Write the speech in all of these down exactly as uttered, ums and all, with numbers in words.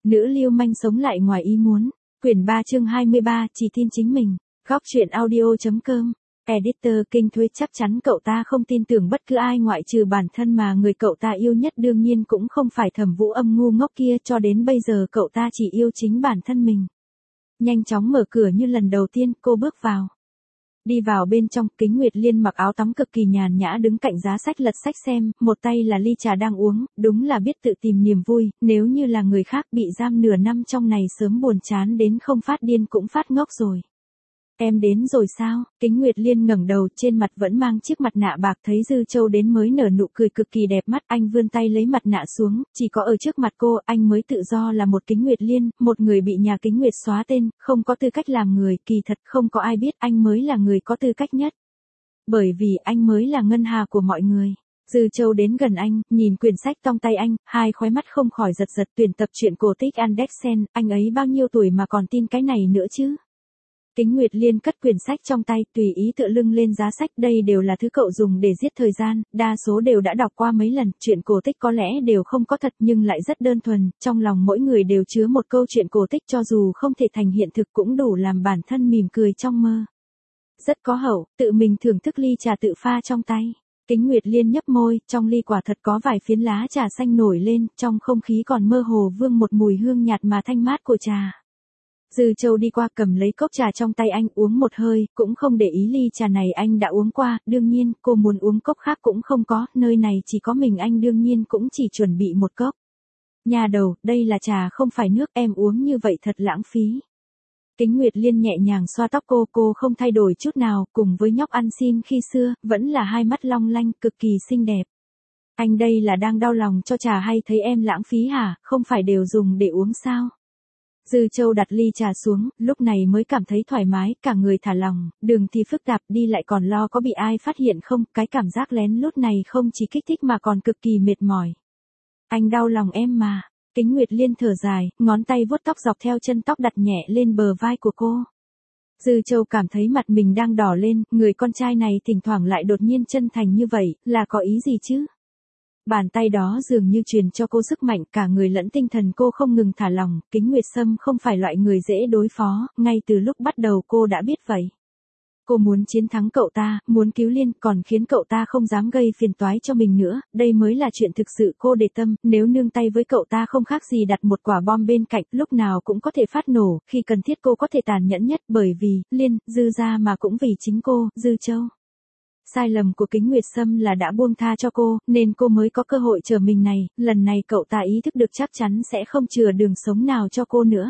Nữ lưu manh sống lại ngoài ý muốn. Quyển ba chương hai mươi ba, chỉ tin chính mình. Góc truyện audio.com. Editor Kinh Thuế chắc chắn cậu ta không tin tưởng bất cứ ai ngoại trừ bản thân mà người cậu ta yêu nhất đương nhiên cũng không phải Thẩm Vũ Âm ngu ngốc kia, cho đến bây giờ cậu ta chỉ yêu chính bản thân mình. Nhanh chóng mở cửa như lần đầu tiên, cô bước vào. Đi vào bên trong, Kính Nguyệt Liên mặc áo tắm cực kỳ nhàn nhã đứng cạnh giá sách lật sách xem, một tay là ly trà đang uống, đúng là biết tự tìm niềm vui, nếu như là người khác bị giam nửa năm trong này sớm buồn chán đến không phát điên cũng phát ngốc rồi. Em đến rồi sao? Kính Nguyệt Liên ngẩng đầu, trên mặt vẫn mang chiếc mặt nạ bạc, thấy Dư Châu đến mới nở nụ cười cực kỳ đẹp mắt, anh vươn tay lấy mặt nạ xuống, chỉ có ở trước mặt cô, anh mới tự do là một Kính Nguyệt Liên, một người bị nhà Kính Nguyệt xóa tên, không có tư cách làm người, kỳ thật không có ai biết anh mới là người có tư cách nhất. Bởi vì anh mới là ngân hà của mọi người. Dư Châu đến gần anh, nhìn quyển sách trong tay anh, hai khóe mắt không khỏi giật giật, tuyển tập truyện cổ tích Andersen, anh ấy bao nhiêu tuổi mà còn tin cái này nữa chứ? Kính Nguyệt Liên cất quyển sách trong tay, tùy ý tựa lưng lên giá sách, đây đều là thứ cậu dùng để giết thời gian, đa số đều đã đọc qua mấy lần, chuyện cổ tích có lẽ đều không có thật nhưng lại rất đơn thuần, trong lòng mỗi người đều chứa một câu chuyện cổ tích cho dù không thể thành hiện thực cũng đủ làm bản thân mỉm cười trong mơ. Rất có hậu, tự mình thưởng thức ly trà tự pha trong tay. Kính Nguyệt Liên nhấp môi, trong ly quả thật có vài phiến lá trà xanh nổi lên, trong không khí còn mơ hồ vương một mùi hương nhạt mà thanh mát của trà. Dư Châu đi qua cầm lấy cốc trà trong tay anh uống một hơi, cũng không để ý ly trà này anh đã uống qua, đương nhiên, cô muốn uống cốc khác cũng không có, nơi này chỉ có mình anh đương nhiên cũng chỉ chuẩn bị một cốc. Nhà đầu, đây là trà không phải nước, em uống như vậy thật lãng phí. Kính Nguyệt Liên nhẹ nhàng xoa tóc cô, cô không thay đổi chút nào, cùng với nhóc ăn xin khi xưa, vẫn là hai mắt long lanh, cực kỳ xinh đẹp. Anh đây là đang đau lòng cho trà hay thấy em lãng phí hả, không phải đều dùng để uống sao? Dư Châu đặt ly trà xuống, lúc này mới cảm thấy thoải mái, cả người thả lỏng, đường thì phức tạp, đi lại còn lo có bị ai phát hiện không, cái cảm giác lén lút này không chỉ kích thích mà còn cực kỳ mệt mỏi. Anh đau lòng em mà. Kính Nguyệt Liên thở dài, ngón tay vuốt tóc dọc theo chân tóc đặt nhẹ lên bờ vai của cô. Dư Châu cảm thấy mặt mình đang đỏ lên, người con trai này thỉnh thoảng lại đột nhiên chân thành như vậy, là có ý gì chứ? Bàn tay đó dường như truyền cho cô sức mạnh, cả người lẫn tinh thần cô không ngừng thả lỏng, Kính Nguyệt Sâm không phải loại người dễ đối phó, ngay từ lúc bắt đầu cô đã biết vậy. Cô muốn chiến thắng cậu ta, muốn cứu Liên, còn khiến cậu ta không dám gây phiền toái cho mình nữa, đây mới là chuyện thực sự cô để tâm, nếu nương tay với cậu ta không khác gì đặt một quả bom bên cạnh, lúc nào cũng có thể phát nổ, khi cần thiết cô có thể tàn nhẫn nhất, bởi vì, Liên, Dư ra mà cũng vì chính cô, Dư Châu. Sai lầm của Kính Nguyệt Sâm là đã buông tha cho cô, nên cô mới có cơ hội chờ mình này, lần này cậu ta ý thức được chắc chắn sẽ không chừa đường sống nào cho cô nữa.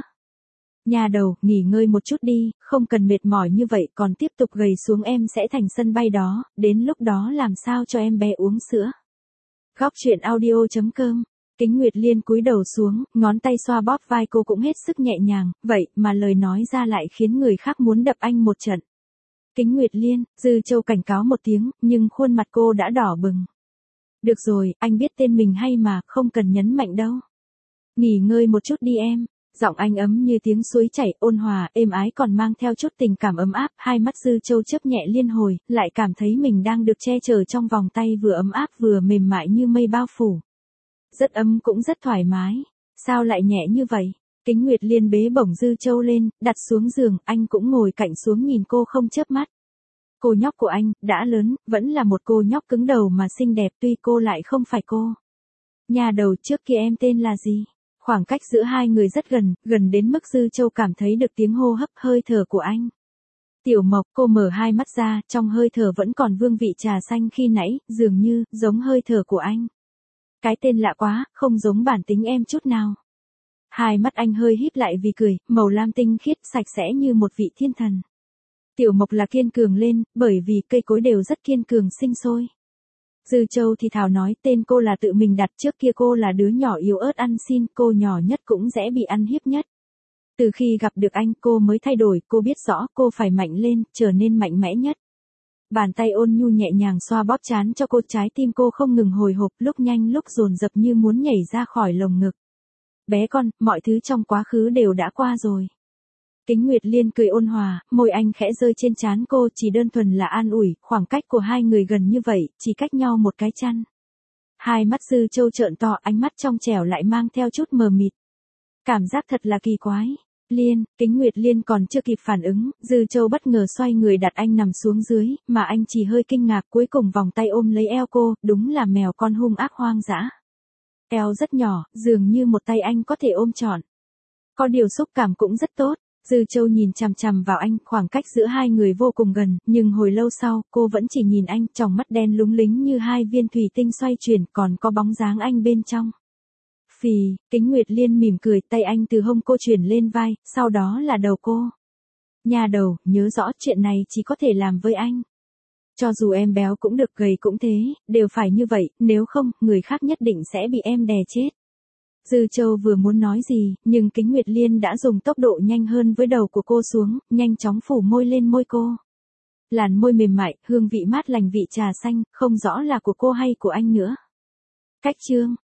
Nhà đầu, nghỉ ngơi một chút đi, không cần mệt mỏi như vậy, còn tiếp tục gầy xuống em sẽ thành sân bay đó, đến lúc đó làm sao cho em bé uống sữa. Góc truyện audio.com. Kính Nguyệt Liên cúi đầu xuống, ngón tay xoa bóp vai cô cũng hết sức nhẹ nhàng, vậy mà lời nói ra lại khiến người khác muốn đập anh một trận. Kính Nguyệt Liên, Dư Châu cảnh cáo một tiếng, nhưng khuôn mặt cô đã đỏ bừng. Được rồi, anh biết tên mình hay mà, không cần nhấn mạnh đâu. Nghỉ ngơi một chút đi em. Giọng anh ấm như tiếng suối chảy, ôn hòa, êm ái còn mang theo chút tình cảm ấm áp, hai mắt Dư Châu chớp nhẹ liên hồi, lại cảm thấy mình đang được che chở trong vòng tay vừa ấm áp vừa mềm mại như mây bao phủ. Rất ấm cũng rất thoải mái. Sao lại nhẹ như vậy? Kính Nguyệt Liên bế bổng Dư Châu lên, đặt xuống giường, anh cũng ngồi cạnh xuống nhìn cô không chớp mắt. Cô nhóc của anh, đã lớn, vẫn là một cô nhóc cứng đầu mà xinh đẹp, tuy cô lại không phải cô. Nhà đầu, trước kia em tên là gì? Khoảng cách giữa hai người rất gần, gần đến mức Dư Châu cảm thấy được tiếng hô hấp hơi thở của anh. Tiểu Mộc, cô mở hai mắt ra, trong hơi thở vẫn còn vương vị trà xanh khi nãy, dường như, giống hơi thở của anh. Cái tên lạ quá, không giống bản tính em chút nào. Hai mắt anh hơi híp lại vì cười, màu lam tinh khiết, sạch sẽ như một vị thiên thần. Tiểu Mộc là kiên cường lên, bởi vì cây cối đều rất kiên cường sinh sôi. Dư Châu thì thào nói tên cô là tự mình đặt, trước kia cô là đứa nhỏ yếu ớt ăn xin, cô nhỏ nhất cũng dễ bị ăn hiếp nhất. Từ khi gặp được anh cô mới thay đổi, cô biết rõ cô phải mạnh lên, trở nên mạnh mẽ nhất. Bàn tay ôn nhu nhẹ nhàng xoa bóp trán cho cô, trái tim cô không ngừng hồi hộp, lúc nhanh lúc dồn dập như muốn nhảy ra khỏi lồng ngực. Bé con, mọi thứ trong quá khứ đều đã qua rồi. Kính Nguyệt Liên cười ôn hòa, môi anh khẽ rơi trên trán cô, chỉ đơn thuần là an ủi, khoảng cách của hai người gần như vậy, chỉ cách nhau một cái chăn. Hai mắt Dư Châu trợn to, ánh mắt trong trẻo lại mang theo chút mờ mịt. Cảm giác thật là kỳ quái. Liên, Kính Nguyệt Liên còn chưa kịp phản ứng, Dư Châu bất ngờ xoay người đặt anh nằm xuống dưới, mà anh chỉ hơi kinh ngạc cuối cùng vòng tay ôm lấy eo cô, đúng là mèo con hung ác hoang dã. Eo rất nhỏ, dường như một tay anh có thể ôm trọn. Có điều xúc cảm cũng rất tốt. Dư Châu nhìn chằm chằm vào anh, khoảng cách giữa hai người vô cùng gần, nhưng hồi lâu sau, cô vẫn chỉ nhìn anh, tròng mắt đen lúng lính như hai viên thủy tinh xoay chuyển, còn có bóng dáng anh bên trong. Phì, Kính Nguyệt Liên mỉm cười, tay anh từ hông cô chuyển lên vai, sau đó là đầu cô. Nhà đầu, nhớ rõ chuyện này chỉ có thể làm với anh. Cho dù em béo cũng được gầy cũng thế, đều phải như vậy, nếu không, người khác nhất định sẽ bị em đè chết. Dư Châu vừa muốn nói gì, nhưng Kính Nguyệt Liên đã dùng tốc độ nhanh hơn với đầu của cô xuống, nhanh chóng phủ môi lên môi cô. Làn môi mềm mại, hương vị mát lành vị trà xanh, không rõ là của cô hay của anh nữa. Cách chương